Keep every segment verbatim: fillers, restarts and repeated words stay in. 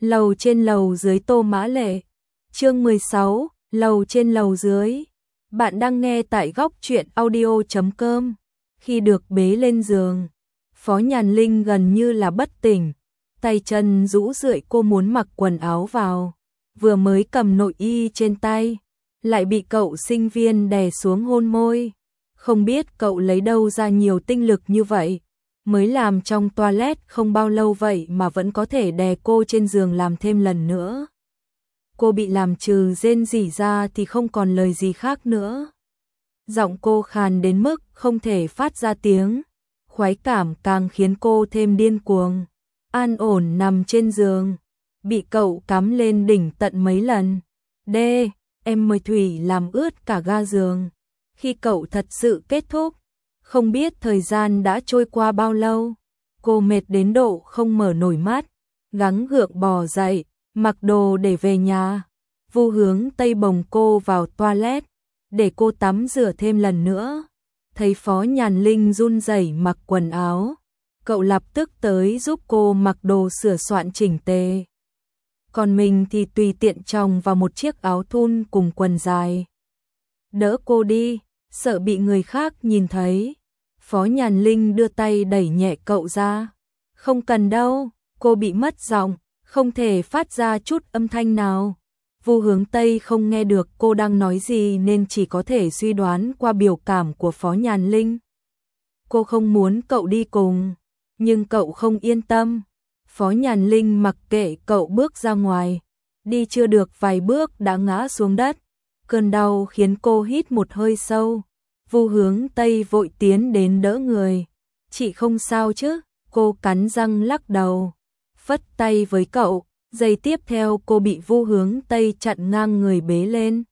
Lầu trên lầu dưới Tô Mã Lệ. Chương mười sáu, lầu trên lầu dưới. Bạn đang nghe tại góc truyện audio chấm com. Khi được bế lên giường, Phó Nhàn Linh gần như là bất tỉnh, tay chân rũ rượi, cô muốn mặc quần áo vào, vừa mới cầm nội y trên tay, lại bị cậu sinh viên đè xuống hôn môi. Không biết cậu lấy đâu ra nhiều tinh lực như vậy, mới làm trong toilet không bao lâu vậy mà vẫn có thể đè cô trên giường làm thêm lần nữa. Cô bị làm trừ rên rỉ ra thì không còn lời gì khác nữa. Giọng cô khàn đến mức không thể phát ra tiếng, khoái cảm càng khiến cô thêm điên cuồng. An ổn nằm trên giường, bị cậu cắm lên đỉnh tận mấy lần. Đê, em mời Thủy làm ướt cả ga giường. Khi cậu thật sự kết thúc, không biết thời gian đã trôi qua bao lâu, cô mệt đến độ không mở nổi mắt, gắng gượng bò dậy, mặc đồ để về nhà. Vu Hướng Tây bồng cô vào toilet, để cô tắm rửa thêm lần nữa. Thấy Phó Nhàn Linh run rẩy mặc quần áo, cậu lập tức tới giúp cô mặc đồ sửa soạn chỉnh tề. Còn mình thì tùy tiện chồng vào một chiếc áo thun cùng quần dài. Đỡ cô đi, sợ bị người khác nhìn thấy. Phó Nhàn Linh đưa tay đẩy nhẹ cậu ra. Không cần đâu, cô bị mất giọng, không thể phát ra chút âm thanh nào. Vu Hướng Tây không nghe được cô đang nói gì nên chỉ có thể suy đoán qua biểu cảm của Phó Nhàn Linh. Cô không muốn cậu đi cùng, nhưng cậu không yên tâm. Phó Nhàn Linh mặc kệ cậu bước ra ngoài, đi chưa được vài bước đã ngã xuống đất. Cơn đau khiến cô hít một hơi sâu. Vu Hướng Tây vội tiến đến đỡ người. Chị không sao chứ? Cô cắn răng lắc đầu, phất tay với cậu. Giây tiếp theo cô bị Vu Hướng Tây chặn ngang người bế lên.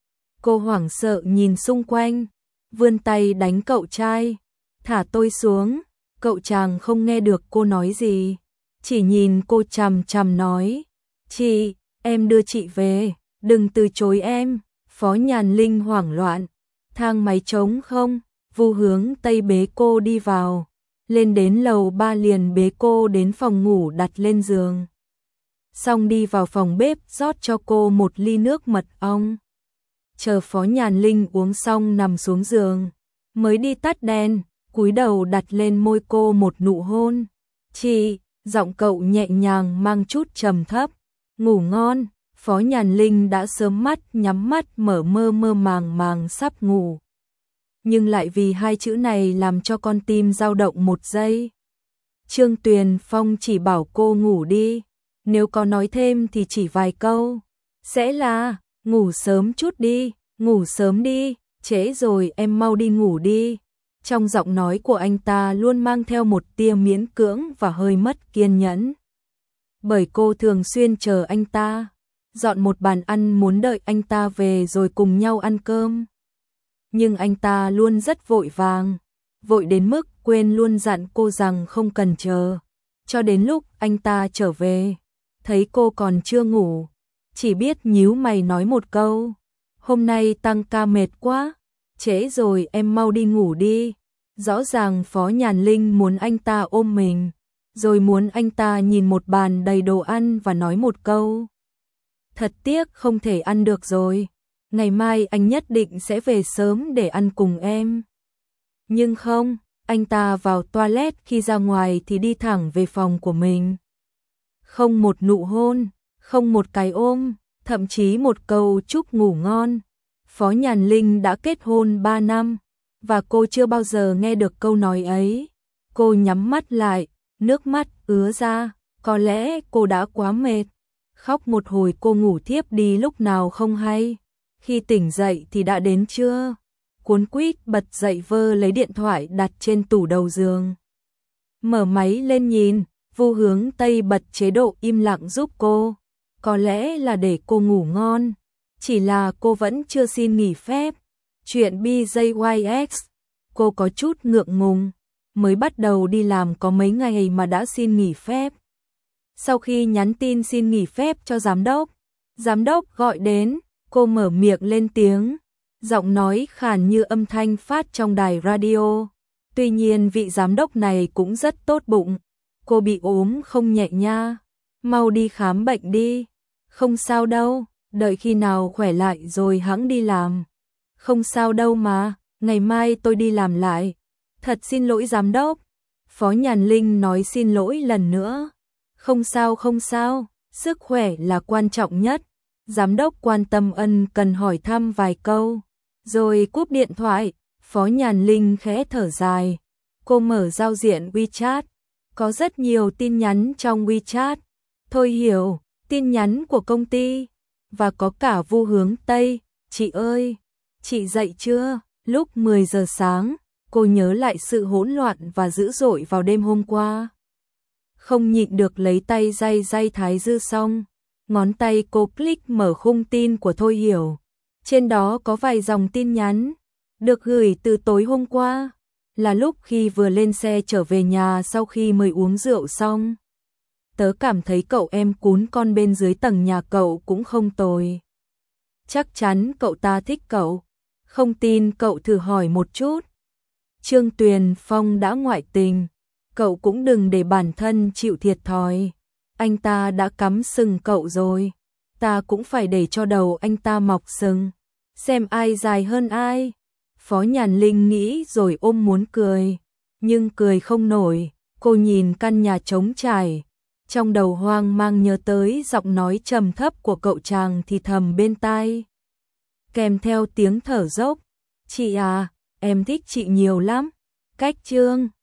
Cô hoảng sợ nhìn xung quanh, vươn tay đánh cậu trai. Thả tôi xuống. Cậu chàng không nghe được cô nói gì, chỉ nhìn cô chằm chằm nói. Chị, em đưa chị về, đừng từ chối em. Phó Nhàn Linh hoảng loạn. Thang máy trống không? Vu Hướng Tây bế cô đi vào, lên đến lầu ba liền bế cô đến phòng ngủ đặt lên giường. Xong đi vào phòng bếp rót cho cô một ly nước mật ong. Chờ Phó Nhàn Linh uống xong nằm xuống giường, mới đi tắt đèn, cúi đầu đặt lên môi cô một nụ hôn. Chị, giọng cậu nhẹ nhàng mang chút trầm thấp. Ngủ ngon. Phó Nhàn Linh đã sớm mắt nhắm mắt mở mơ mơ màng màng sắp ngủ, nhưng lại vì hai chữ này làm cho con tim dao động một giây. Trương Tuyền Phong chỉ bảo cô ngủ đi, nếu có nói thêm thì chỉ vài câu, sẽ là ngủ sớm chút đi, ngủ sớm đi, trễ rồi em mau đi ngủ đi. Trong giọng nói của anh ta luôn mang theo một tia miễn cưỡng và hơi mất kiên nhẫn, bởi cô thường xuyên chờ anh ta, dọn một bàn ăn muốn đợi anh ta về rồi cùng nhau ăn cơm. Nhưng anh ta luôn rất vội vàng, vội đến mức quên luôn dặn cô rằng không cần chờ. Cho đến lúc anh ta trở về, thấy cô còn chưa ngủ, chỉ biết nhíu mày nói một câu. Hôm nay tăng ca mệt quá, trễ rồi em mau đi ngủ đi. Rõ ràng Phó Nhàn Linh muốn anh ta ôm mình, rồi muốn anh ta nhìn một bàn đầy đồ ăn và nói một câu. Thật tiếc không thể ăn được rồi, ngày mai anh nhất định sẽ về sớm để ăn cùng em. Nhưng không, anh ta vào toilet khi ra ngoài thì đi thẳng về phòng của mình. Không một nụ hôn, không một cái ôm, thậm chí một câu chúc ngủ ngon. Phó Nhàn Linh đã kết hôn ba năm, và cô chưa bao giờ nghe được câu nói ấy. Cô nhắm mắt lại, nước mắt ứa ra, có lẽ cô đã quá mệt. Khóc một hồi cô ngủ thiếp đi lúc nào không hay. Khi tỉnh dậy thì đã đến trưa. Cuốn quýt bật dậy vơ lấy điện thoại đặt trên tủ đầu giường. Mở máy lên nhìn, Vu Hướng Tây bật chế độ im lặng giúp cô. Có lẽ là để cô ngủ ngon, chỉ là cô vẫn chưa xin nghỉ phép. Chuyện bê gi i ích, cô có chút ngượng ngùng, mới bắt đầu đi làm có mấy ngày mà đã xin nghỉ phép. Sau khi nhắn tin xin nghỉ phép cho giám đốc, giám đốc gọi đến, cô mở miệng lên tiếng, giọng nói khàn như âm thanh phát trong đài radio. Tuy nhiên vị giám đốc này cũng rất tốt bụng. Cô bị ốm không nhẹ nha. Mau đi khám bệnh đi. Không sao đâu, đợi khi nào khỏe lại rồi hẵng đi làm. Không sao đâu mà, ngày mai tôi đi làm lại. Thật xin lỗi giám đốc. Phó Nhàn Linh nói xin lỗi lần nữa. Không sao không sao, sức khỏe là quan trọng nhất. Giám đốc quan tâm ân cần hỏi thăm vài câu, rồi cúp điện thoại. Phó Nhàn Linh khẽ thở dài. Cô mở giao diện WeChat, có rất nhiều tin nhắn trong WeChat. Thôi hiểu, tin nhắn của công ty, và có cả Vu Hướng Tây. Chị ơi, chị dậy chưa? Lúc mười giờ sáng, cô nhớ lại sự hỗn loạn và dữ dội vào đêm hôm qua. Không nhịn được lấy tay day day thái dư xong, ngón tay cô click mở khung tin của Thôi Hiểu. Trên đó có vài dòng tin nhắn, được gửi từ tối hôm qua, là lúc khi vừa lên xe trở về nhà sau khi mới uống rượu xong. Tớ cảm thấy cậu em cún con bên dưới tầng nhà cậu cũng không tồi. Chắc chắn cậu ta thích cậu. Không tin cậu thử hỏi một chút. Trương Tuyền Phong đã ngoại tình, cậu cũng đừng để bản thân chịu thiệt thòi. Anh ta đã cắm sừng cậu rồi, ta cũng phải để cho đầu anh ta mọc sừng, xem ai dài hơn ai. Phó Nhàn Linh nghĩ rồi ôm muốn cười, nhưng cười không nổi. Cô nhìn căn nhà trống trải, trong đầu hoang mang nhớ tới giọng nói trầm thấp của cậu chàng thì thầm bên tai, kèm theo tiếng thở dốc. Chị à, em thích chị nhiều lắm. Cách Trương